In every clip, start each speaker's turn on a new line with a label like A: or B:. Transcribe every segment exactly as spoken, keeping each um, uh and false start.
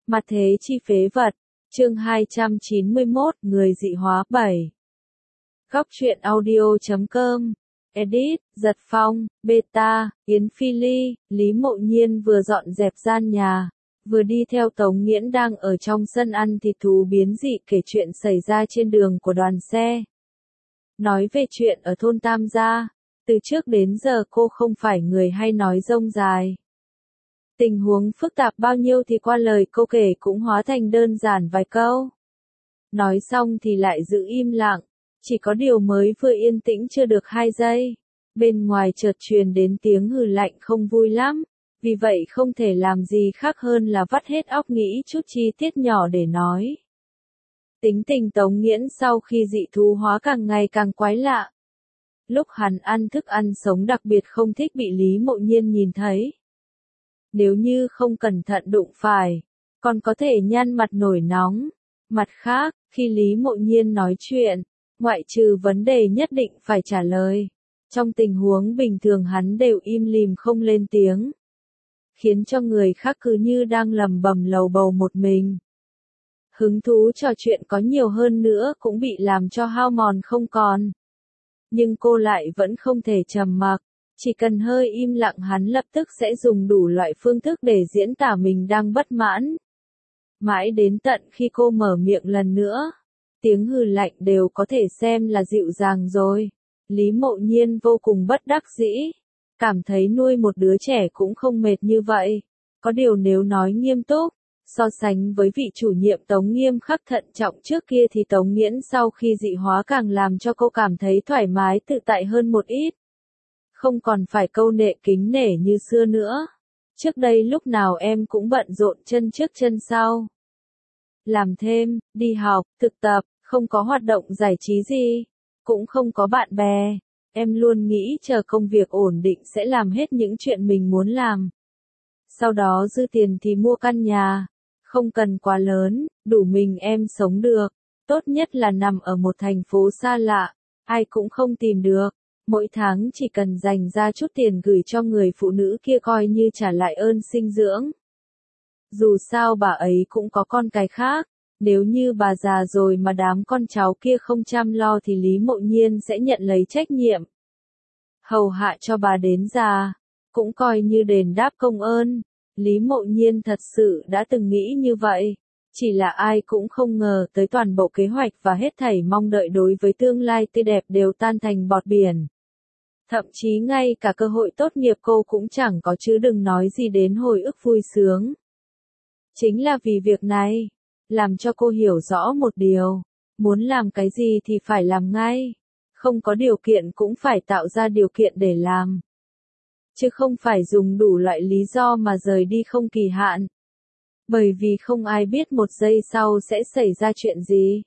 A: Mặt thế chi phế vật, chương hai trăm chín mươi mốt, người dị hóa bảy. Góc truyện audio chấm com, edit, Giật Phong, beta, Yến Phi Ly, Lý Mộ Nhiên vừa dọn dẹp gian nhà, vừa đi theo Tống Nghiễn đang ở trong sân ăn thịt thú biến dị kể chuyện xảy ra trên đường của đoàn xe. Nói về chuyện ở thôn Tam Gia, từ trước đến giờ cô không phải người hay nói rông dài. Tình huống phức tạp bao nhiêu thì qua lời cô kể cũng hóa thành đơn giản vài câu. Nói xong thì lại giữ im lặng, chỉ có điều mới vừa yên tĩnh chưa được hai giây. Bên ngoài chợt truyền đến tiếng hừ lạnh không vui lắm, vì vậy không thể làm gì khác hơn là vắt hết óc nghĩ chút chi tiết nhỏ để nói. Tính tình Tống Nghiễn sau khi dị thú hóa càng ngày càng quái lạ. Lúc hắn ăn thức ăn sống đặc biệt không thích bị Lý Mộ Nhiên nhìn thấy. Nếu như không cẩn thận đụng phải, còn có thể nhăn mặt nổi nóng. Mặt khác, khi Lý Mộ Nhiên nói chuyện, ngoại trừ vấn đề nhất định phải trả lời, trong tình huống bình thường hắn đều im lìm không lên tiếng, khiến cho người khác cứ như đang lầm bầm lầu bầu một mình. Hứng thú trò chuyện có nhiều hơn nữa cũng bị làm cho hao mòn không còn. Nhưng cô lại vẫn không thể trầm mặc, chỉ cần hơi im lặng hắn lập tức sẽ dùng đủ loại phương thức để diễn tả mình đang bất mãn. Mãi đến tận khi cô mở miệng lần nữa, tiếng hừ lạnh đều có thể xem là dịu dàng rồi. Lý Mộ Nhiên vô cùng bất đắc dĩ, cảm thấy nuôi một đứa trẻ cũng không mệt như vậy. Có điều nếu nói nghiêm túc, so sánh với vị chủ nhiệm Tống nghiêm khắc thận trọng trước kia thì Tống Nghiễn sau khi dị hóa càng làm cho cô cảm thấy thoải mái tự tại hơn một ít. Không còn phải câu nệ kính nể như xưa nữa. Trước đây lúc nào em cũng bận rộn chân trước chân sau. Làm thêm, đi học, thực tập, không có hoạt động giải trí gì, cũng không có bạn bè. Em luôn nghĩ chờ công việc ổn định sẽ làm hết những chuyện mình muốn làm. Sau đó dư tiền thì mua căn nhà, không cần quá lớn, đủ mình em sống được. Tốt nhất là nằm ở một thành phố xa lạ, ai cũng không tìm được. Mỗi tháng chỉ cần dành ra chút tiền gửi cho người phụ nữ kia coi như trả lại ơn sinh dưỡng. Dù sao bà ấy cũng có con cái khác, nếu như bà già rồi mà đám con cháu kia không chăm lo thì Lý Mộ Nhiên sẽ nhận lấy trách nhiệm. Hầu hạ cho bà đến già, cũng coi như đền đáp công ơn. Lý Mộ Nhiên thật sự đã từng nghĩ như vậy, chỉ là ai cũng không ngờ tới toàn bộ kế hoạch và hết thảy mong đợi đối với tương lai tươi đẹp đều tan thành bọt biển. Thậm chí ngay cả cơ hội tốt nghiệp cô cũng chẳng có chứ đừng nói gì đến hồi ức vui sướng. Chính là vì việc này, làm cho cô hiểu rõ một điều, muốn làm cái gì thì phải làm ngay, không có điều kiện cũng phải tạo ra điều kiện để làm. Chứ không phải dùng đủ loại lý do mà rời đi không kỳ hạn. Bởi vì không ai biết một giây sau sẽ xảy ra chuyện gì.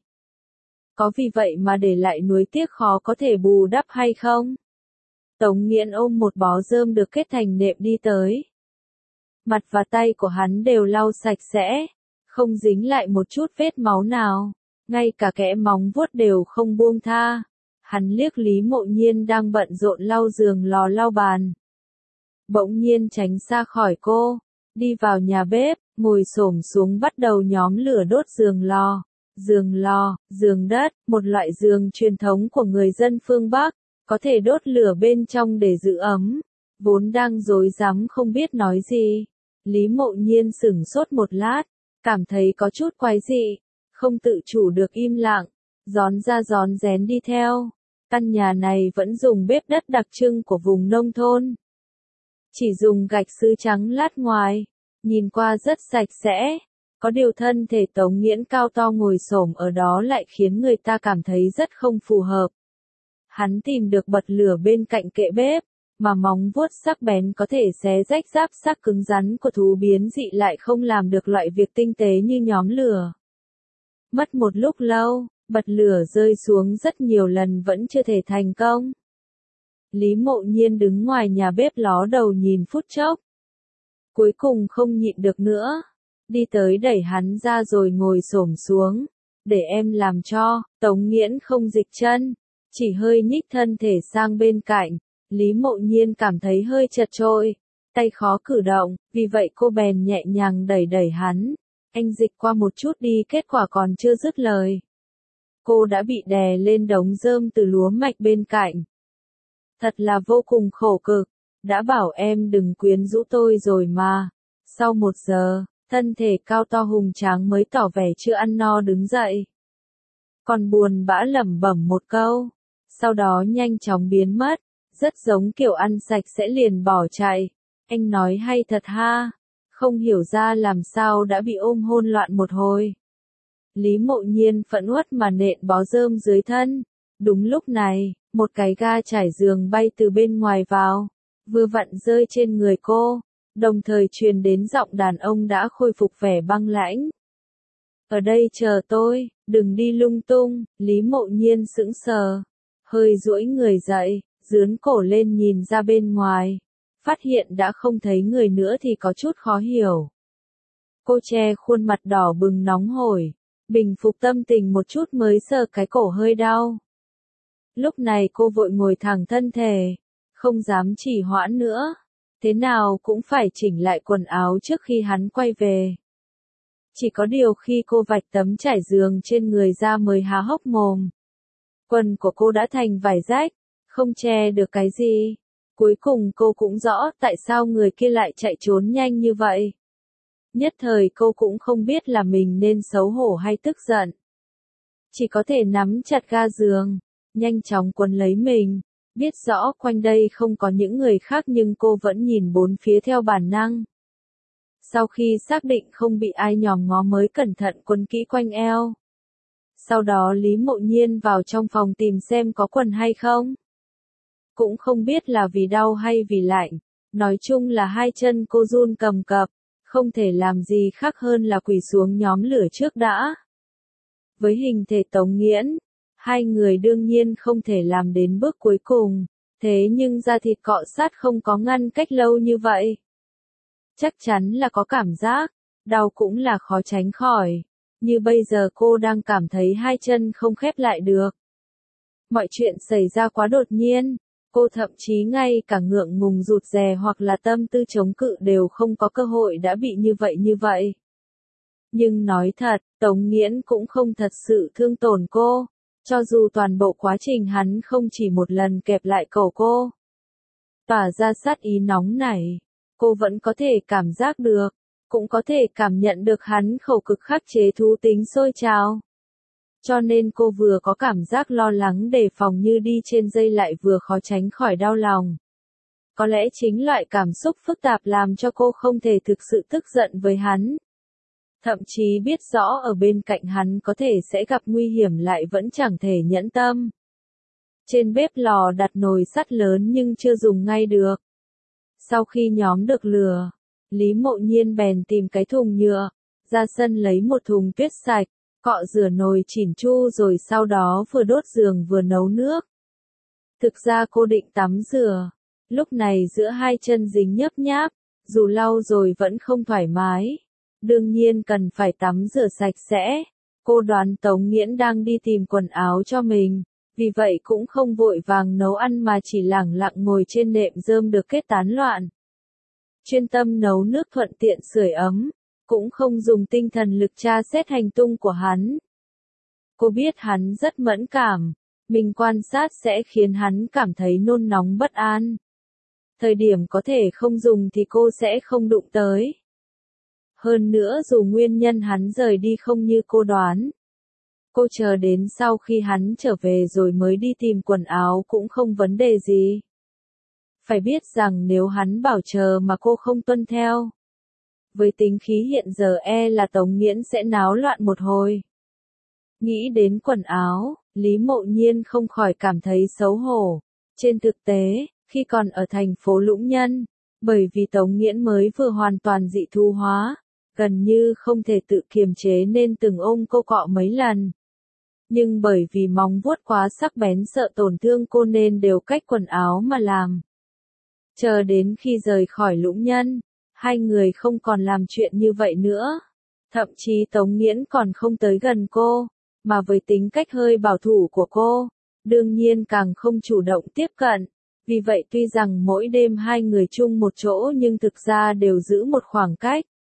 A: Có vì vậy mà để lại nuối tiếc khó có thể bù đắp hay không? Tống Nghiễn ôm một bó rơm được kết thành nệm đi tới. Mặt và tay của hắn đều lau sạch sẽ, không dính lại một chút vết máu nào, ngay cả kẽ móng vuốt đều không buông tha. Hắn liếc Lý Mộ Nhiên đang bận rộn lau giường lò lau bàn. Bỗng nhiên tránh xa khỏi cô, đi vào nhà bếp, ngồi xổm xuống bắt đầu nhóm lửa đốt giường lò. Giường lò, giường đất, một loại giường truyền thống của người dân phương Bắc, có thể đốt lửa bên trong để giữ ấm. Vốn đang rối rắm không biết nói gì, Lý Mộ Nhiên sửng sốt một lát, cảm thấy có chút quái dị, không tự chủ được im lặng, rón ra rón rén đi theo. Căn nhà này vẫn dùng bếp đất đặc trưng của vùng nông thôn. Chỉ dùng gạch sứ trắng lát ngoài, nhìn qua rất sạch sẽ. Có điều thân thể Tống Nghiễn cao to ngồi xổm ở đó lại khiến người ta cảm thấy rất không phù hợp. Hắn tìm được bật lửa bên cạnh kệ bếp, mà móng vuốt sắc bén có thể xé rách giáp xác cứng rắn của thú biến dị lại không làm được loại việc tinh tế như nhóm lửa. Mất một lúc lâu, bật lửa rơi xuống rất nhiều lần vẫn chưa thể thành công. Lý Mộ Nhiên đứng ngoài nhà bếp ló đầu nhìn phút chốc. Cuối cùng không nhịn được nữa, đi tới đẩy hắn ra rồi ngồi xổm xuống. Để em làm cho. Tống Nghiễn không dịch chân, chỉ hơi nhích thân thể sang bên cạnh. Lý Mộ Nhiên cảm thấy hơi chật chội, tay khó cử động, vì vậy cô bèn nhẹ nhàng đẩy đẩy hắn. anh dịch qua một chút đi, kết quả còn chưa dứt lời. Cô đã bị đè lên đống rơm từ lúa mạch bên cạnh. Thật là vô cùng khổ cực, đã bảo em đừng quyến rũ tôi rồi mà. Sau một giờ, thân thể cao to hùng tráng mới tỏ vẻ chưa ăn no đứng dậy. Còn buồn bã lẩm bẩm một câu, sau đó nhanh chóng biến mất, rất giống kiểu ăn sạch sẽ liền bỏ chạy. Anh nói hay thật ha, không hiểu ra làm sao đã bị ôm hôn loạn một hồi. Lý Mộ Nhiên phẫn uất mà nện bó rơm dưới thân. Đúng lúc này, một cái ga trải giường bay từ bên ngoài vào, vừa vặn rơi trên người cô, đồng thời truyền đến giọng đàn ông đã khôi phục vẻ băng lãnh. Ở đây chờ tôi, đừng đi lung tung. Lý Mộ Nhiên sững sờ, hơi duỗi người dậy, dướn cổ lên nhìn ra bên ngoài, phát hiện đã không thấy người nữa thì có chút khó hiểu. Cô che khuôn mặt đỏ bừng nóng hổi, bình phục tâm tình một chút mới sờ cái cổ hơi đau. Lúc này cô vội ngồi thẳng thân thể, không dám trì hoãn nữa, thế nào cũng phải chỉnh lại quần áo trước khi hắn quay về. Chỉ có điều khi cô vạch tấm trải giường trên người ra mới há hốc mồm. Quần của cô đã thành vải rách, không che được cái gì. Cuối cùng cô cũng rõ tại sao người kia lại chạy trốn nhanh như vậy. Nhất thời cô cũng không biết là mình nên xấu hổ hay tức giận. Chỉ có thể nắm chặt ga giường, nhanh chóng quấn lấy mình. Biết rõ quanh đây không có những người khác nhưng cô vẫn nhìn bốn phía theo bản năng. Sau khi xác định không bị ai nhòm ngó mới cẩn thận quấn kỹ quanh eo. Sau đó Lý Mộ Nhiên vào trong phòng tìm xem có quần hay không. Cũng không biết là vì đau hay vì lạnh, nói chung là hai chân cô run cầm cập, không thể làm gì khác hơn là quỳ xuống nhóm lửa trước đã. Với hình thể Tống Nghiễn, hai người đương nhiên không thể làm đến bước cuối cùng, thế nhưng da thịt cọ sát không có ngăn cách lâu như vậy. Chắc chắn là có cảm giác, đau cũng là khó tránh khỏi, như bây giờ cô đang cảm thấy hai chân không khép lại được. Mọi chuyện xảy ra quá đột nhiên, cô thậm chí ngay cả ngượng ngùng rụt rè hoặc là tâm tư chống cự đều không có cơ hội đã bị như vậy như vậy. Nhưng nói thật, Tống Nghiễn cũng không thật sự thương tổn cô, cho dù toàn bộ quá trình hắn không chỉ một lần kẹp lại cổ cô. Tỏa ra sát ý nóng nảy, cô vẫn có thể cảm giác được, cũng có thể cảm nhận được hắn khẩu cực khắc chế thú tính sôi trào. Cho nên cô vừa có cảm giác lo lắng đề phòng như đi trên dây lại vừa khó tránh khỏi đau lòng. Có lẽ chính loại cảm xúc phức tạp làm cho cô không thể thực sự tức giận với hắn. Thậm chí biết rõ ở bên cạnh hắn có thể sẽ gặp nguy hiểm lại vẫn chẳng thể nhẫn tâm. Trên bếp lò đặt nồi sắt lớn nhưng chưa dùng ngay được. Sau khi nhóm được lửa, Lý Mộ Nhiên bèn tìm cái thùng nhựa, ra sân lấy một thùng tuyết sạch, cọ rửa nồi chỉn chu rồi sau đó vừa đốt giường vừa nấu nước. Thực ra cô định tắm rửa, lúc này giữa hai chân dính nhớp nháp, dù lau rồi vẫn không thoải mái. Đương nhiên cần phải tắm rửa sạch sẽ. Cô đoán Tống Nghiễn đang đi tìm quần áo cho mình, vì vậy cũng không vội vàng nấu ăn mà chỉ lẳng lặng ngồi trên nệm rơm được kết tán loạn. Chuyên tâm nấu nước thuận tiện sưởi ấm, cũng không dùng tinh thần lực tra xét hành tung của hắn. Cô biết hắn rất mẫn cảm, mình quan sát sẽ khiến hắn cảm thấy nôn nóng bất an. Thời điểm có thể không dùng thì cô sẽ không đụng tới. Hơn nữa dù nguyên nhân hắn rời đi không như cô đoán. Cô chờ đến sau khi hắn trở về rồi mới đi tìm quần áo cũng không vấn đề gì. Phải biết rằng nếu hắn bảo chờ mà cô không tuân theo. Với tính khí hiện giờ e là Tống Nghiễn sẽ náo loạn một hồi. Nghĩ đến quần áo, Lý Mộ Nhiên không khỏi cảm thấy xấu hổ. Trên thực tế, khi còn ở thành phố Lũng Nhân, bởi vì Tống Nghiễn mới vừa hoàn toàn dị thu hóa, gần như không thể tự kiềm chế nên từng ôm cô cọ mấy lần. Nhưng bởi vì móng vuốt quá sắc bén sợ tổn thương cô nên đều cách quần áo mà làm. Chờ đến khi rời khỏi Lũng Nhân, hai người không còn làm chuyện như vậy nữa. Thậm chí Tống Nghiễn còn không tới gần cô, mà với tính cách hơi bảo thủ của cô, đương nhiên càng không chủ động tiếp cận. Vì vậy tuy rằng mỗi đêm hai người chung một chỗ nhưng thực ra đều giữ một khoảng cách.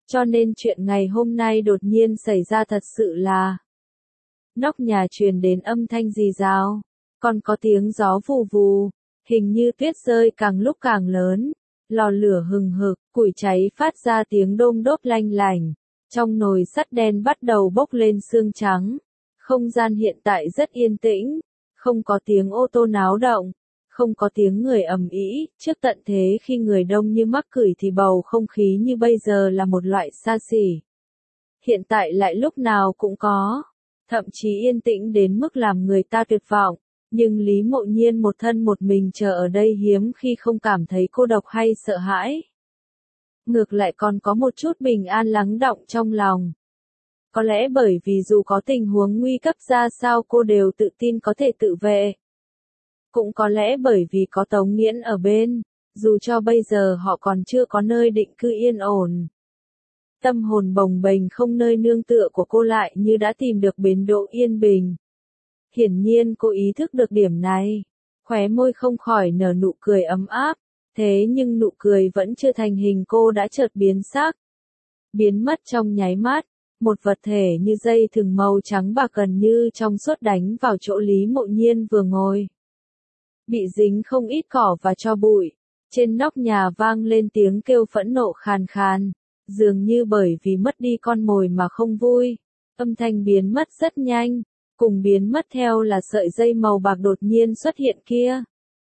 A: cho nên chuyện ngày hôm nay đột nhiên xảy ra thật sự là. Nóc nhà truyền đến âm thanh rì rào, còn có tiếng gió vù vù, hình như tuyết rơi càng lúc càng lớn, lò lửa hừng hực, củi cháy phát ra tiếng đôm đốp lanh lành, trong nồi sắt đen bắt đầu bốc lên sương trắng. Không gian hiện tại rất yên tĩnh, không có tiếng ô tô náo động, không có tiếng người ầm ĩ, trước tận thế khi người đông như mắc cười thì bầu không khí như bây giờ là một loại xa xỉ. Hiện tại lại lúc nào cũng có, thậm chí yên tĩnh đến mức làm người ta tuyệt vọng, nhưng Lý Mộ Nhiên một thân một mình chờ ở đây hiếm khi không cảm thấy cô độc hay sợ hãi. Ngược lại còn có một chút bình an lắng đọng trong lòng. Có lẽ bởi vì dù có tình huống nguy cấp ra sao cô đều tự tin có thể tự vệ. Cũng có lẽ bởi vì có Tống Nghiễn ở bên, dù cho bây giờ họ còn chưa có nơi định cư yên ổn. Tâm hồn bồng bềnh không nơi nương tựa của cô lại như đã tìm được bến đỗ yên bình. Hiển nhiên cô ý thức được điểm này, khóe môi không khỏi nở nụ cười ấm áp, thế nhưng nụ cười vẫn chưa thành hình cô đã chợt biến sắc. Biến mất trong nháy mắt, một vật thể như dây thừng màu trắng bạc gần như trong suốt đánh vào chỗ Lý Mộ Nhiên vừa ngồi. Bị dính không ít cỏ và tro bụi, trên nóc nhà vang lên tiếng kêu phẫn nộ khàn khàn, dường như bởi vì mất đi con mồi mà không vui. Âm thanh biến mất rất nhanh, cùng biến mất theo là sợi dây màu bạc đột nhiên xuất hiện kia.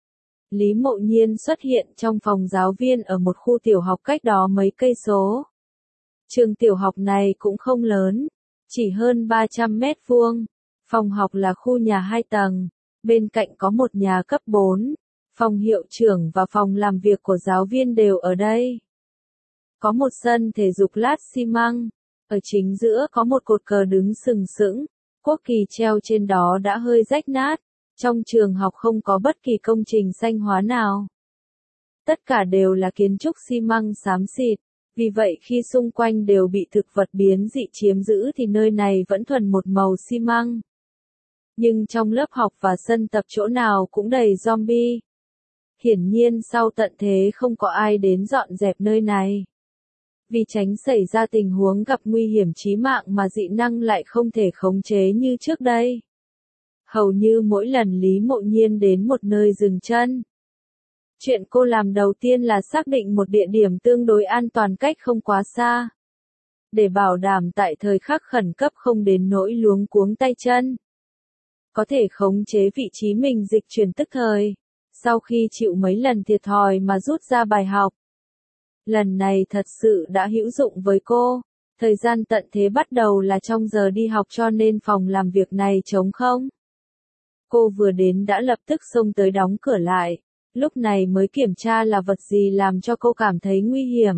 A: Lý Mộ Nhiên xuất hiện trong phòng giáo viên ở một khu tiểu học cách đó mấy cây số. Trường tiểu học này cũng không lớn, chỉ hơn ba trăm mét vuông. Phòng học là khu nhà hai tầng, bên cạnh có một nhà cấp bốn. Phòng hiệu trưởng và phòng làm việc của giáo viên đều ở đây. Có một sân thể dục lát xi măng, ở chính giữa có một cột cờ đứng sừng sững, quốc kỳ treo trên đó đã hơi rách nát. Trong trường học không có bất kỳ công trình xanh hóa nào. Tất cả đều là kiến trúc xi măng xám xịt, vì vậy khi xung quanh đều bị thực vật biến dị chiếm giữ thì nơi này vẫn thuần một màu xi măng. Nhưng trong lớp học và sân tập chỗ nào cũng đầy zombie. Hiển nhiên sau tận thế không có ai đến dọn dẹp nơi này. Vì tránh xảy ra tình huống gặp nguy hiểm chí mạng mà dị năng lại không thể khống chế như trước đây. Hầu như mỗi lần Lý Mộ Nhiên đến một nơi dừng chân, chuyện cô làm đầu tiên là xác định một địa điểm tương đối an toàn cách không quá xa. Để bảo đảm tại thời khắc khẩn cấp không đến nỗi luống cuống tay chân. Có thể khống chế vị trí mình dịch chuyển tức thời, sau khi chịu mấy lần thiệt thòi mà rút ra bài học. Lần này thật sự đã hữu dụng với cô. Thời gian tận thế bắt đầu là trong giờ đi học cho nên phòng làm việc này trống không. Cô vừa đến đã lập tức xông tới đóng cửa lại, lúc này mới kiểm tra là vật gì làm cho cô cảm thấy nguy hiểm.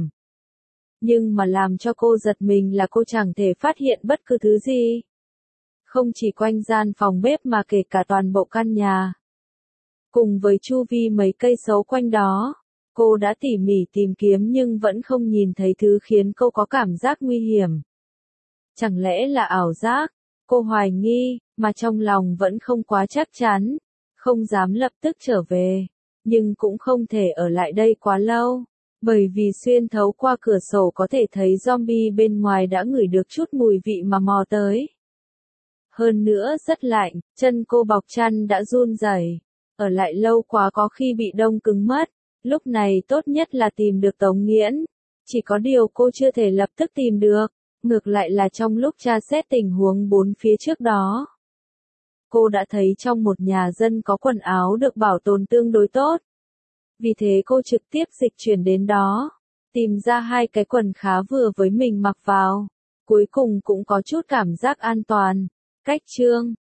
A: Nhưng mà làm cho cô giật mình là cô chẳng thể phát hiện bất cứ thứ gì. Không chỉ quanh gian phòng bếp mà kể cả toàn bộ căn nhà. Cùng với chu vi mấy cây số quanh đó, cô đã tỉ mỉ tìm kiếm nhưng vẫn không nhìn thấy thứ khiến cô có cảm giác nguy hiểm. Chẳng lẽ là ảo giác? Cô hoài nghi, mà trong lòng vẫn không quá chắc chắn, không dám lập tức trở về, nhưng cũng không thể ở lại đây quá lâu, bởi vì xuyên thấu qua cửa sổ có thể thấy zombie bên ngoài đã ngửi được chút mùi vị mà mò tới. Hơn nữa rất lạnh, chân cô bọc chăn đã run rẩy, ở lại lâu quá có khi bị đông cứng mất, lúc này tốt nhất là tìm được Tống Nghiễn, chỉ có điều cô chưa thể lập tức tìm được. Ngược lại là trong lúc tra xét tình huống bốn phía trước đó, cô đã thấy trong một nhà dân có quần áo được bảo tồn tương đối tốt. Vì thế cô trực tiếp dịch chuyển đến đó, tìm ra hai cái quần khá vừa với mình mặc vào. Cuối cùng cũng có chút cảm giác an toàn. Cách chương